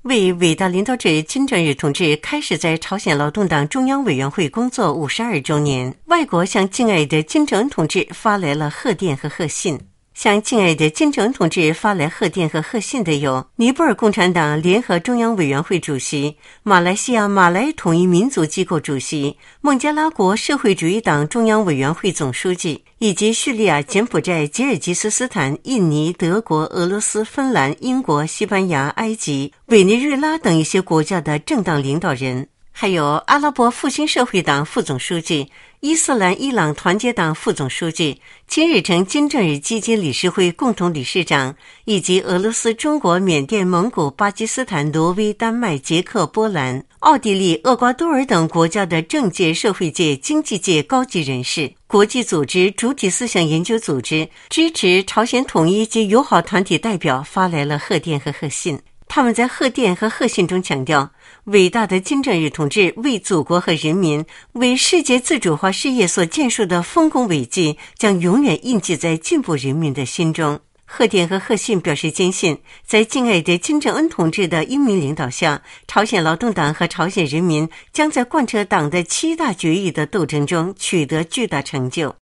为伟大领导者金正日同志开始在朝鲜劳动党中央委员会工作52周年，外国向敬爱的金正恩同志发来了贺电和贺信。向敬爱的金正恩同志发来贺电和贺信的有尼泊尔共产党联合中央委员会主席、马来西亚马来统一民族机构主席、孟加拉国社会主义党中央委员会总书记，以及叙利亚、柬埔寨、吉尔吉斯斯坦、印尼、德国、俄罗斯、芬兰、英国、西班牙、埃及、委内瑞拉等一些国家的政党领导人，还有阿拉伯复兴社会党副总书记、伊斯兰伊朗团结党副总书记、金日成金正日基金理事会共同理事长，以及俄罗斯、中国、缅甸、蒙古、巴基斯坦、挪威、丹麦、捷克、波兰、奥地利、厄瓜多尔等国家的政界、社会界、经济界高级人士、国际组织、主体思想研究组织、支持朝鲜统一及友好团体代表发来了贺电和贺信。他们在贺电和贺信中强调，伟大的金正日同志为祖国和人民、为世界自主化事业所建树的丰功伟绩将永远印记在进步人民的心中。贺电和贺信表示坚信，在敬爱的金正恩同志的英明领导下，朝鲜劳动党和朝鲜人民将在贯彻党的7大决议的斗争中取得巨大成就。